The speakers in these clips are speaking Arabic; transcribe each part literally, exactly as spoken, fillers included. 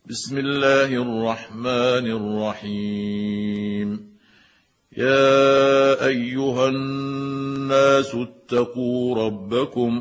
بسم الله الرحمن الرحيم. يا أيها الناس اتقوا ربكم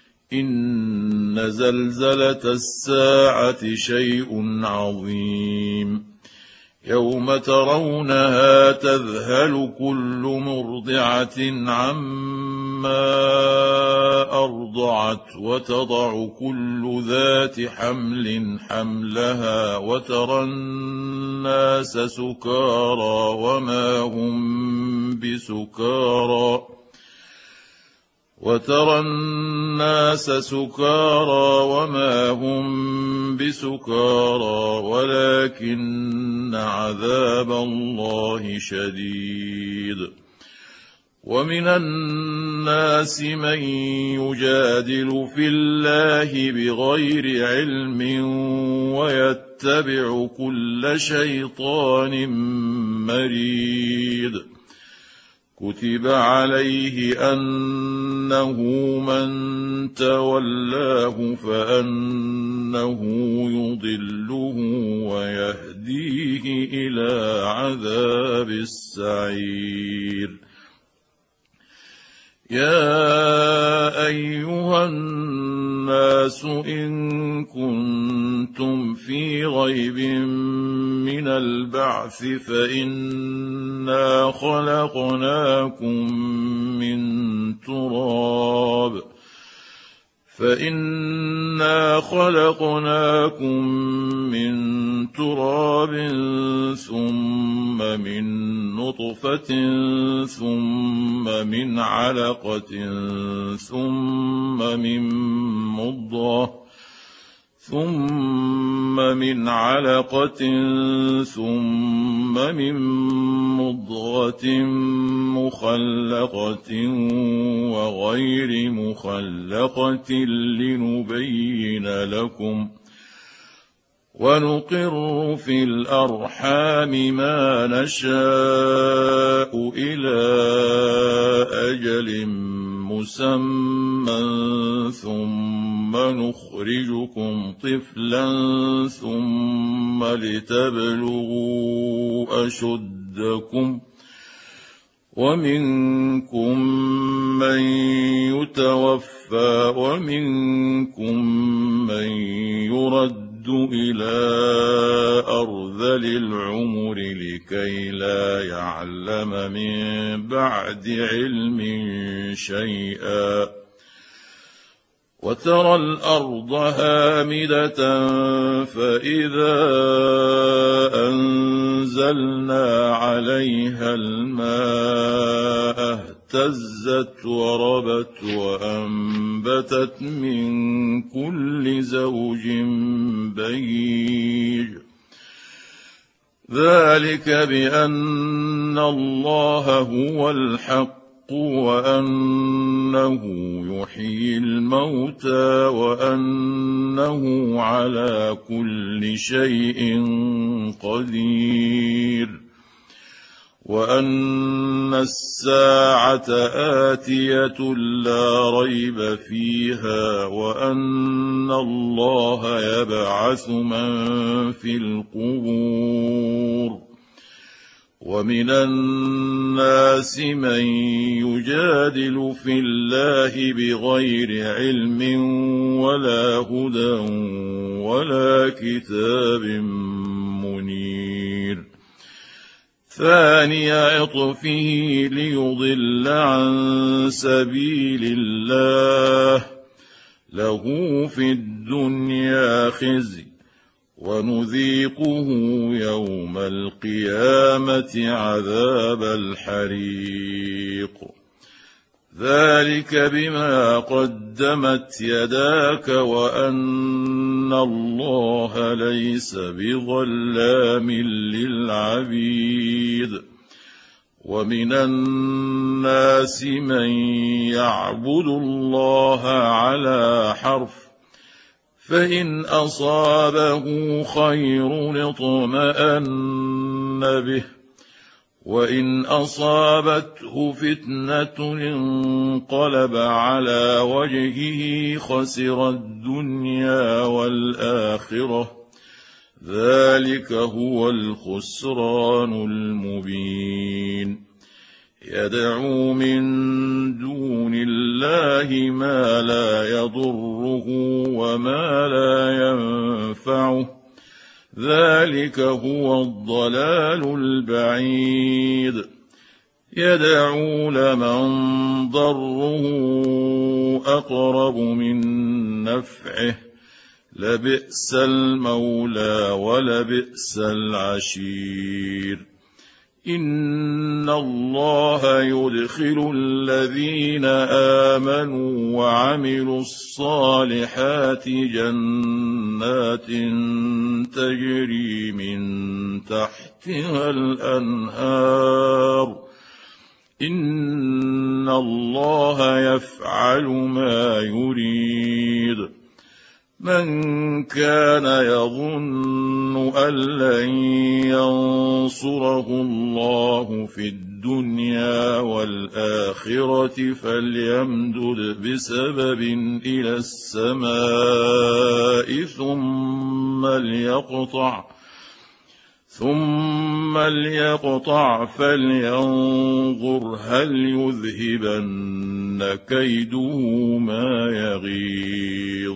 إن زلزلة الساعة شيء عظيم، يوم ترونها تذهل كل مرضعة عما أرضعت وتضع كل ذات حمل حملها وترى الناس سكارى وما هم بسكارى وترى الناس سكارى وما هم بسكارى ولكن عذاب الله شديد. ومن الناس من يجادل في الله بغير علم ويتبع كل شيطان مريد. كتب عليه أنه من تولاه فأنه يضله ويهديه إلى عذاب السعير. يا أيها الناس إن كنتم في ريب من البعث فإنا خلقناكم من تراب فإنا خلقناكم من تراب ثم من نطفة ثم من علقة ثم من مضغة ثم من علقة ثم من مضغة مخلقة وغير مخلقة لنبين لكم، ونقر في الأرحام ما نشاء إلى أجل مسمى ثم نخرجكم طفلا ثم لتبلغوا أشدكم، ومنكم من يتوفى ومنكم من يرد إلى أرذل العمر لكي لا يعلم من بعد علم شيئا. وترى الأرض هامدة فإذا أنزلنا عليها الماء اهتزت وربت وأنبتت من كل زوج بهيج. ذلك بأن الله هو الحق وأنه يحيي الموتى وأنه على كل شيء قدير، وأن الساعة آتية لا ريب فيها، وأن الله يبعث من في القبور. ومن الناس من يجادل في الله بغير علم ولا هدى ولا كتاب منير. ثاني عطفه ليضل عن سبيل الله، له في الدنيا خزي ونذيقه يوم القيامة عذاب الحريق. ذلك بما قدمت يداك وأن الله ليس بظلام للعبيد. ومن الناس من يعبد الله على حرف، فإن أصابه خير اطمأن به، وإن أصابته فتنة انقلب على وجهه خسر الدنيا والآخرة، ذلك هو الخسران المبين. يدعو من دون الله ما لا يضره وما لا ينفعه، ذلك هو الضلال البعيد. يدعو لمن ضره أقرب من نفعه، لبئس المولى ولبئس العشير. إن الله يدخل الذين آمنوا وعملوا الصالحات جنات تجري من تحتها الأنهار، إن الله يفعل ما يريد. من كان يظن أن لن ينصره الله في الدنيا والآخرة فليمدد بسبب إلى السماء ثم ليقطع ثم ليقطع فلينظر هل يذهبن كيده ما يغيظ.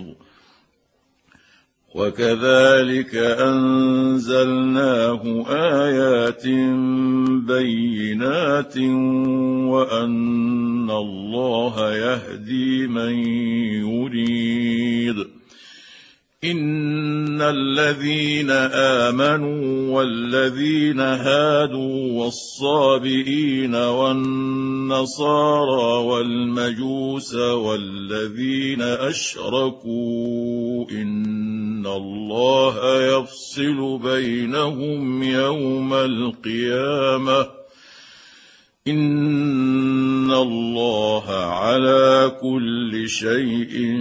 وكذلك أنزلناه آيات بينات وأن الله يهدي من يريد. إن الذين آمنوا والذين هادوا والصابئين والنصارى والمجوس والذين أشركوا إن الله يفصل بينهم يوم القيامة، إن الله على كل شيء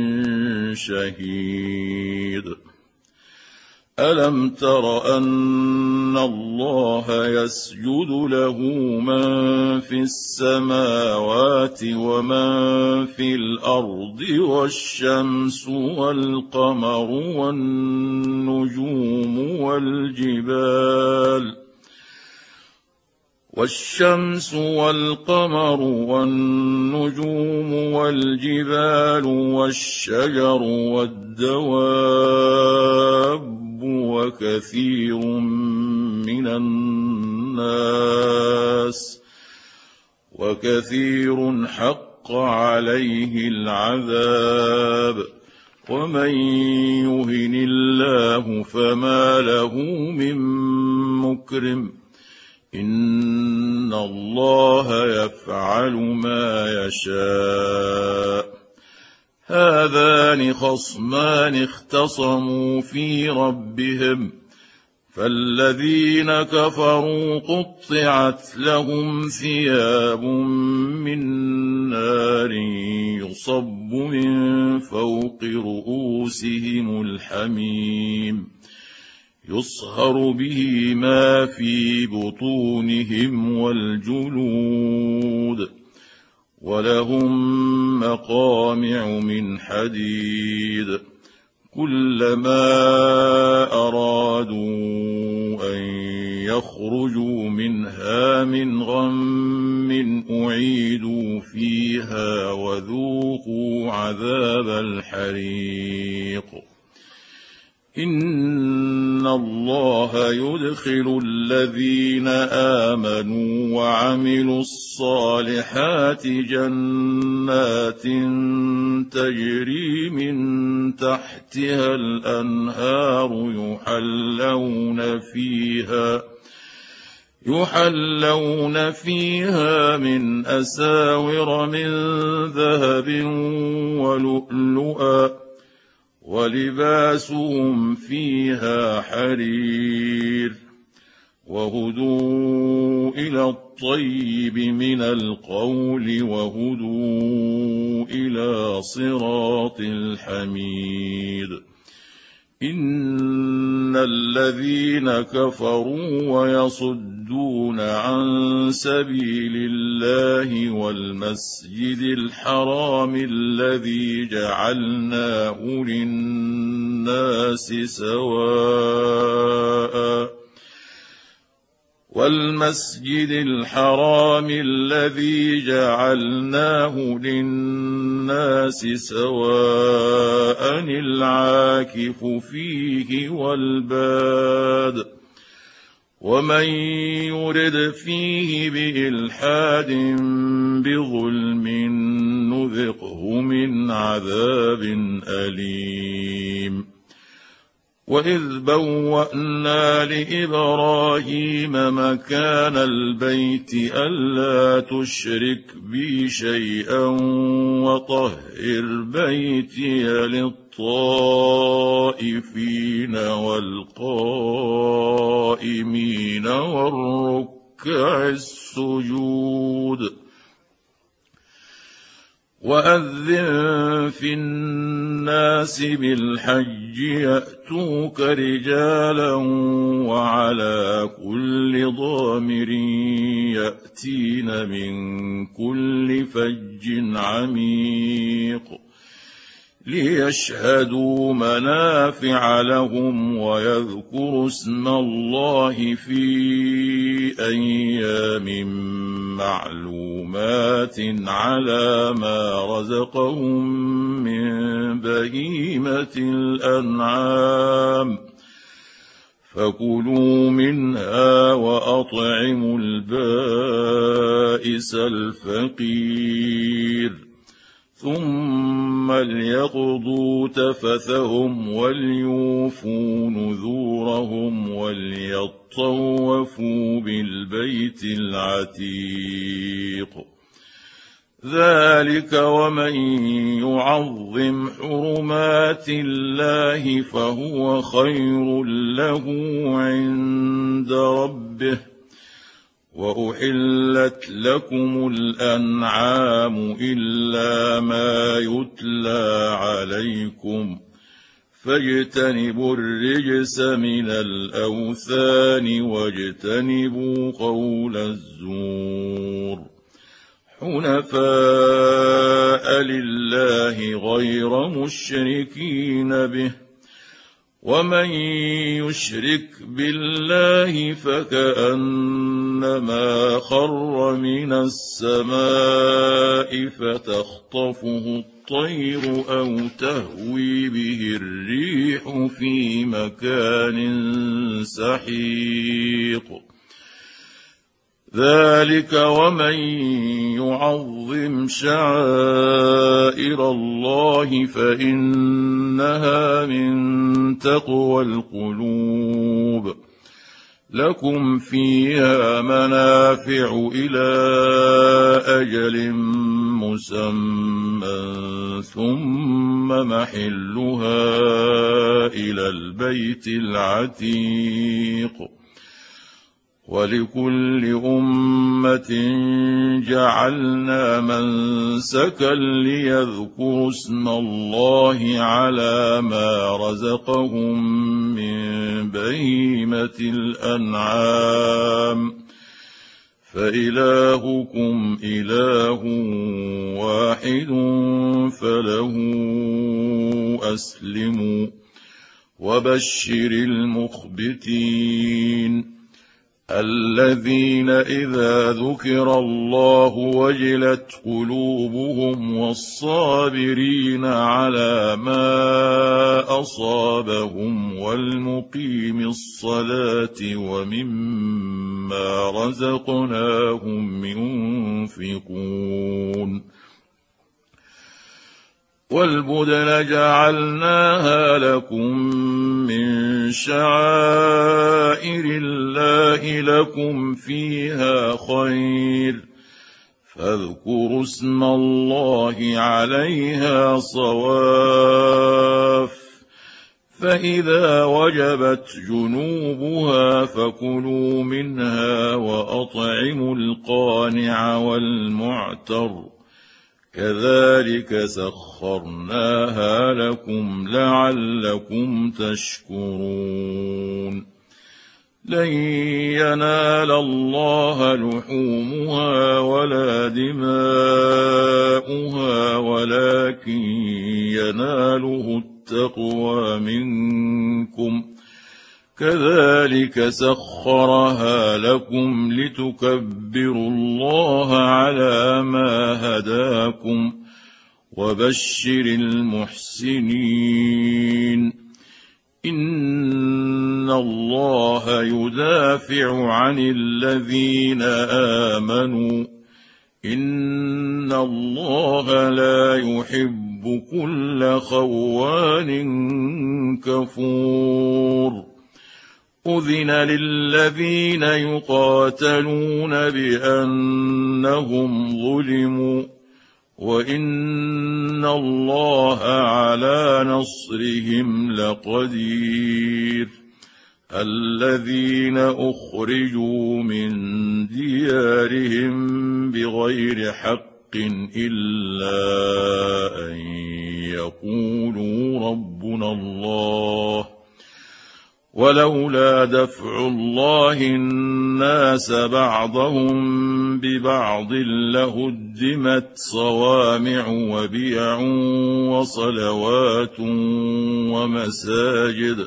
شهيد. ألم تر أن الله يسجد له من في السماوات ومن في الأرض والشمس والقمر والنجوم والجبال والشمس والقمر والنجوم والجبال والشجر والدواب وكثير من الناس وكثير حق عليه العذاب ومن يهن الله فما له من مكرم إن الله يفعل ما يشاء. هذان خصمان اختصموا في ربهم فالذين كفروا قطعت لهم ثياب من نار يصب من فوق رؤوسهم الحميم يصهر به ما في بطونهم والجلود ولهم مقامع من حديد كلما أرادوا أن يخرجوا منها من غم أعيدوا فيها وذوقوا عذاب الحريق. إن الله يدخل الذين آمنوا وعملوا الصالحات جنات تجري من تحتها الأنهار يحلون فيها يحلون فيها من أساور من ذهب ولؤلؤا ولباسهم فيها حرير وهدوا إلى الطيب من القول وهدوا إلى صراط الحميد. إن الذين كفروا ويصدون عن سبيل الله والمسجد الحرام الذي جعلناه للناس سواء والمسجد الحرام الذي جعلناه للناس سواء العاكف فيه والباد ومن يرد فيه بإلحاد بظلم نذقه من عذاب أليم وإذ بوأنا لإبراهيم مكان البيت ألا تشرك بي شيئا وطهر بيتي للطائفين والقائمين والركع السجود وأذن في الناس بالحج يأتوك رجالا وعلى كل ضامر يأتين من كل فج عميق ليشهدوا منافع لهم ويذكروا اسم الله في أيام معلومات على ما رزقهم من بهيمة الأنعام فكلوا منها وأطعموا البائس الفقير ثم ليقضوا تفثهم وليوفوا نذورهم وليطوفوا بالبيت العتيق ذلك ومن يعظم حرمات الله فهو خير له عند ربه وأحلت لكم الأنعام إلا ما يتلى عليكم فاجتنبوا الرجس من الأوثان واجتنبوا قول الزور حنفاء لله غير مشركين به ومن يشرك بالله فكأنما خر من السماء فتخطفه الطير أو تهوي به الريح في مكان سحيق ذلك ومن يعظم شعائر الله فإنها من تقوى القلوب لكم فيها منافع إلى أجل مسمى ثم محلها إلى البيت العتيق ولكل أمة جعلنا منسكا ليذكروا اسم الله على ما رزقهم من بهيمة الأنعام فإلهكم إله واحد فله أسلموا وبشر المخبتين الذين إذا ذكر الله وجلت قلوبهم والصابرين على ما أصابهم والمقيم الصلاة ومما رزقناهم ينفقون والبدن جعلناها لكم من شعائر الله لكم فيها خير فاذكروا اسم الله عليها صواف فإذا وجبت جنوبها فكلوا منها وأطعموا القانع والمعتر كذلك سخرناها لكم لعلكم تشكرون لن ينال الله لحومها ولا دماؤها ولكن يناله التقوى منكم كذلك سخرها لكم لتكبروا الله على ما هداكم وبشر المحسنين إن الله يدافع عن الذين آمنوا إن الله لا يحب كل خوان كفور أذن للذين يقاتلون بأنهم ظلموا وإن الله على نصرهم لقدير الذين أخرجوا من ديارهم بغير حق إلا أن يقولوا ربنا الله ولولا دفع الله الناس بعضهم ببعض لهدمت صوامع وبيع وصلوات ومساجد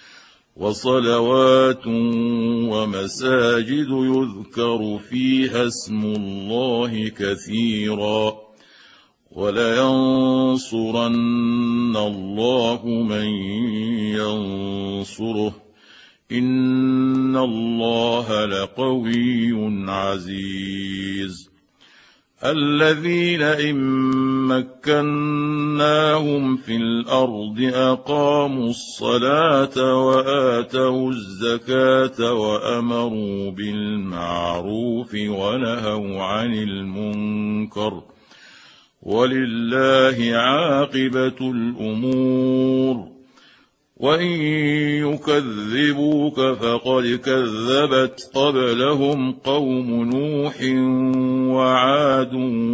وصلوات ومساجد يذكر فيها اسم الله كثيرا ولينصرن الله من ينصره إن الله لقوي عزيز الذين إن مكناهم في الأرض أقاموا الصلاة وآتوا الزكاة وأمروا بالمعروف ونهوا عن المنكر ولله عاقبة الأمور وإن يكذبوك فقد كذبت قبلهم قوم نوح وعاد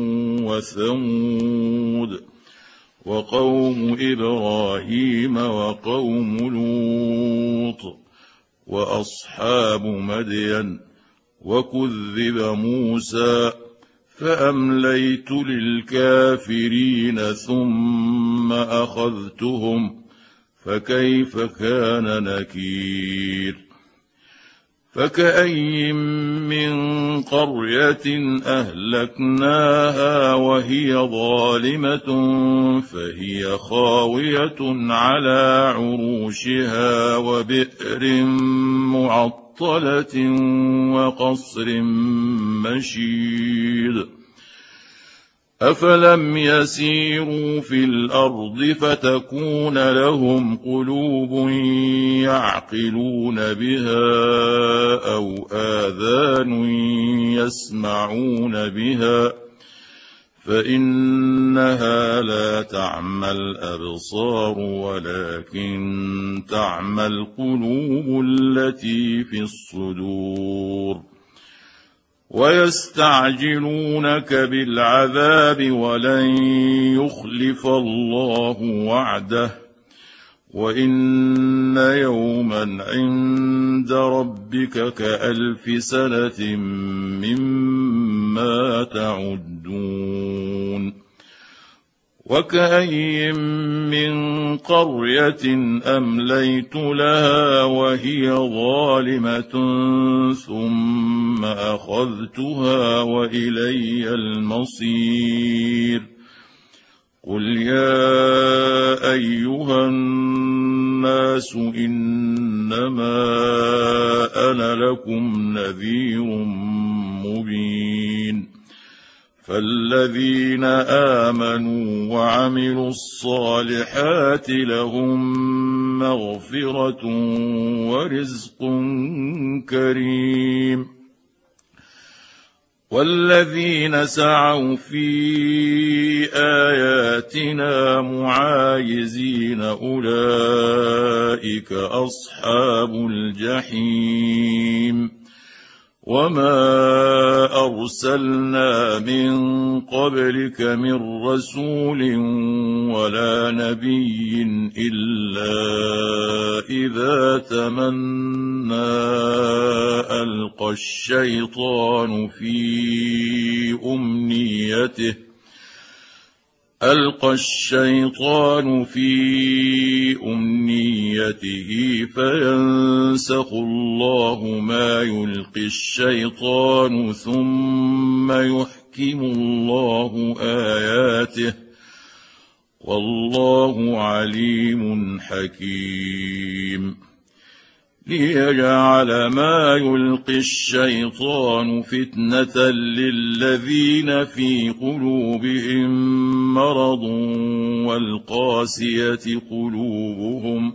وثمود وقوم إبراهيم وقوم لوط وأصحاب مدين وكذب موسى فأمليت للكافرين ثم أخذتهم فكيف كان نكير فكأي من قرية أهلكناها وهي ظالمة فهي خاوية على عروشها وبئر معطلة وقصر مشيد أفلم يسيروا في الأرض فتكون لهم قلوب يعقلون بها أو آذان يسمعون بها فإنها لا تعمى الأبصار ولكن تعمى القلوب التي في الصدور ويستعجلونك بالعذاب ولن يخلف الله وعده وإن يوما عند ربك كألف سنة مما تعدون وكأي من قرية أمليت لها وهي ظالمة ثم أخذتها وإلي المصير قل يا أيها الناس إنما أنا لكم نذير مبين فالذين آمنوا وعملوا الصالحات لهم مغفرة ورزق كريم والذين سعوا في آياتنا معاجزين أولئك أصحاب الجحيم وما أرسلنا من قبلك من رسول ولا نبي إلا إذا تمنى ألقى الشيطان في أمنيته ألقى الشيطان في أمنيته فينسخ الله ما يلقي الشيطان ثم يحكم الله آياته والله عليم حكيم ليجعل ما يلقي الشيطان فتنة للذين في قلوبهم مرض والقاسية قلوبهم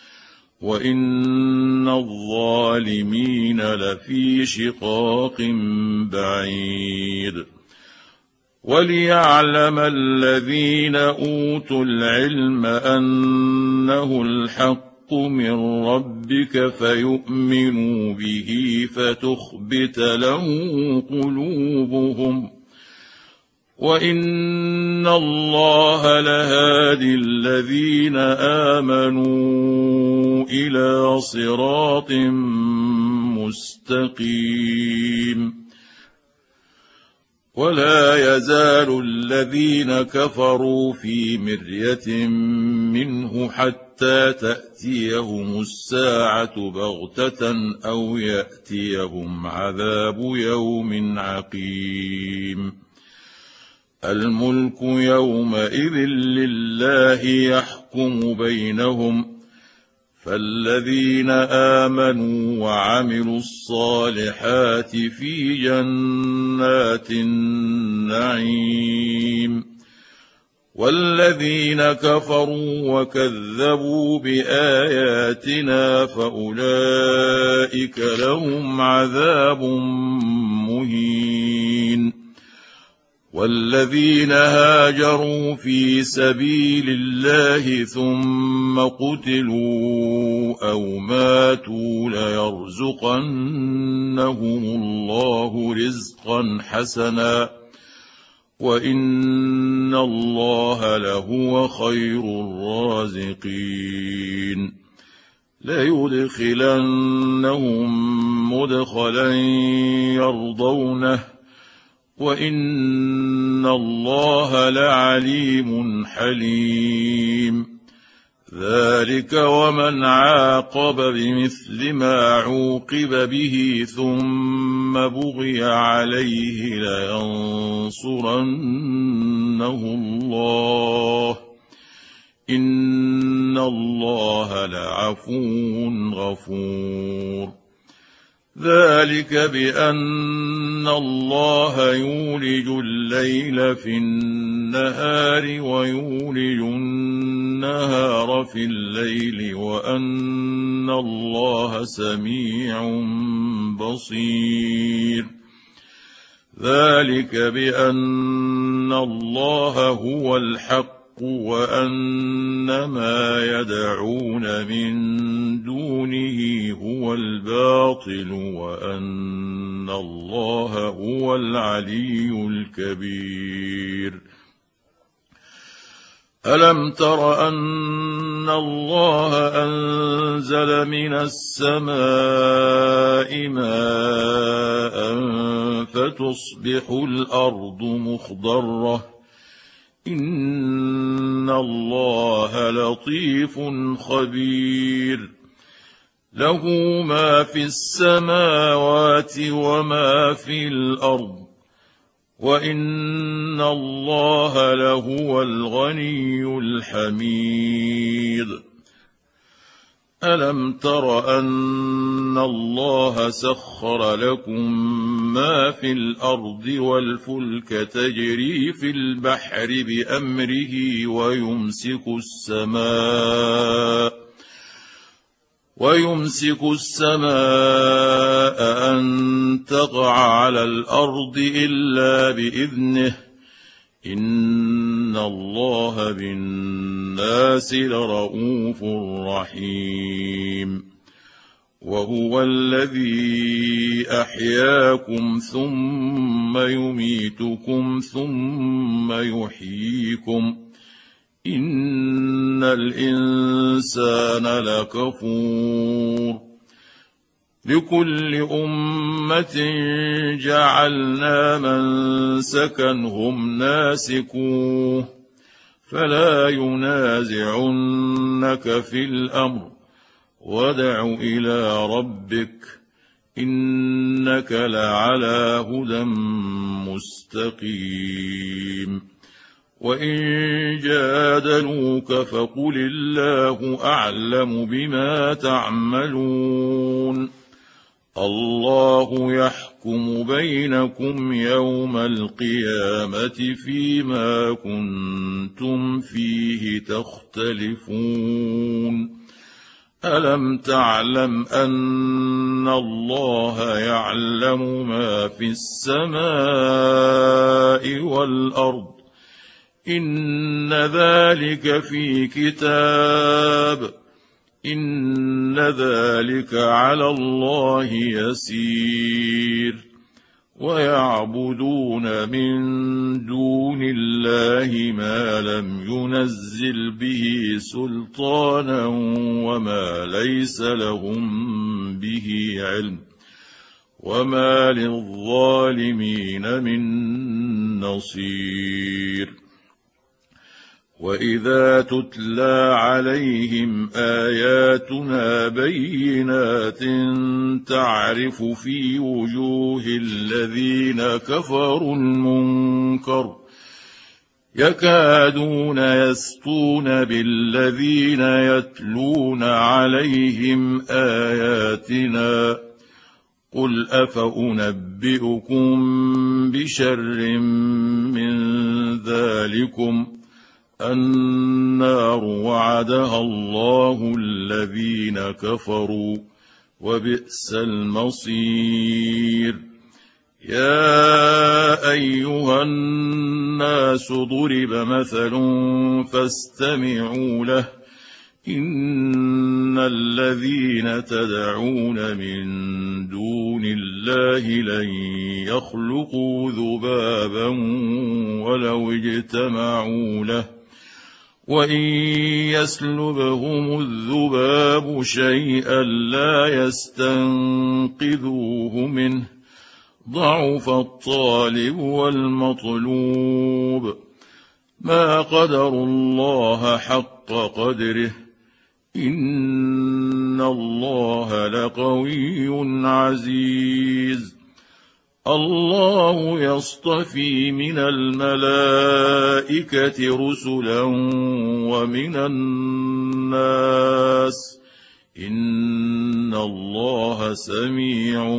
وإن الظالمين لفي شقاق بعيد وليعلم الذين أوتوا العلم أنه الحق من ربك فيؤمنوا به فتخبت له قلوبهم وإن الله لهادي الذين آمنوا إلى صراط مستقيم ولا يزال الذين كفروا في مرية منه حتى تأتيهم الساعة بغتة أو يأتيهم عذاب يوم عقيم الملك يومئذ لله يحكم بينهم فالذين آمنوا وعملوا الصالحات في جنات النعيم والذين كفروا وكذبوا بآياتنا فأولئك لهم عذاب مهين والذين هاجروا في سبيل الله ثم قتلوا أو ماتوا ليرزقنهم الله رزقا حسنا وإن الله لهو خير الرازقين ليدخلنهم مدخلا يرضونه وإن الله لعليم حليم ذلك ومن عاقب بمثل ما عوقب به ثم بغي عليه لينصرنه الله إن الله لعفو غفور ذلك بأن الله يولج الليل في النهار ويولج النهار في الليل وأن الله سميع بصير ذلك بأن الله هو الحق وأن ما يدعون من دونه هو الباطل وأن الله هو العلي الكبير ألم تر أن الله أنزل من السماء ماء فتصبح الأرض مخضرة إن الله لطيف خبير له ما في السماوات وما في الأرض وإن الله لهو الغني الحميد ألم تر أن الله سخر لكم ما في الأرض والفلك تجري في البحر بأمره ويمسك السماء ويمسك السماء أن تقع على الأرض إلا بإذنه إن الله بالناس لرءوف رحيم وهو الذي أحياكم ثم يميتكم ثم يحييكم إن الإنسان لكفور لكل أمة جعلنا منسكا هم ناسكوه فلا ينازعنك في الأمر، وادع إلى ربك إنك لعلى هدى مستقيم. وإن جادلوك فقل الله أعلم بما تعملون، الله يحكم بينكم يوم القيامة فيما كنتم فيه تختلفون. ألم تعلم أن الله يعلم ما في السماء والأرض؟ إن ذلك في كتاب، إن ذلك على الله يسير. ويعبدون من دون الله ما لم ينزل به سلطانا وما ليس لهم به علم، وما للظالمين من نصير. وإذا تتلى عليهم آياتنا بينات تعرف في وجوه الذين كفروا المنكر يكادون يسطون بالذين يتلون عليهم آياتنا. قل أفأنبئكم بشر من ذلكم النار وعدها الله الذين كفروا وبئس المصير. يا أيها الناس ضرب مثل فاستمعوا له، إن الذين تدعون من دون الله لن يخلقوا ذبابا ولو اجتمعوا له، وإن يسلبهم الذباب شيئا لا يستنقذوه منه، ضعف الطالب والمطلوب. ما قدروا الله حق قدره، إن الله لقوي عزيز. الله يصطفي من الملائكة رسلا ومن الناس، إن الله سميع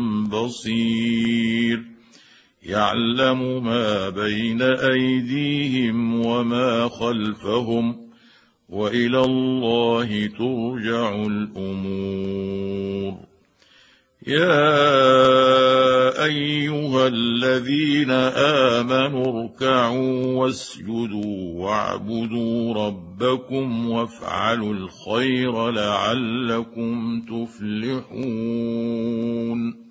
بصير. يعلم ما بين أيديهم وما خلفهم، وإلى الله ترجع الأمور. يا أيها الذين آمنوا اركعوا واسجدوا واعبدوا ربكم وافعلوا الخير لعلكم تفلحون.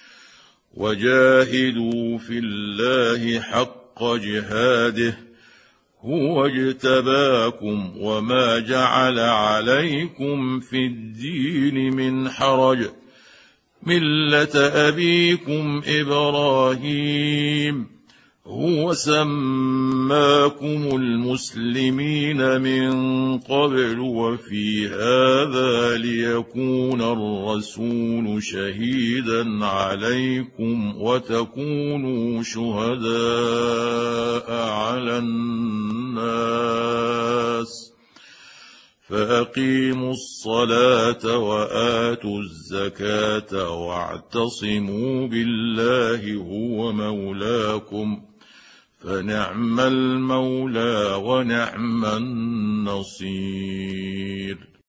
وجاهدوا في الله حق جهاده، هو اجتباكم وما جعل عليكم في الدين من حرج، ملة أبيكم إبراهيم، هو سماكم المسلمين من قبل وفي هذا ليكون الرسول شهيدا عليكم وتكونوا شهداء على الناس. فأقيموا الصلاة وآتوا الزكاة واعتصموا بالله هو مولاكم، فنعم المولى ونعم النصير.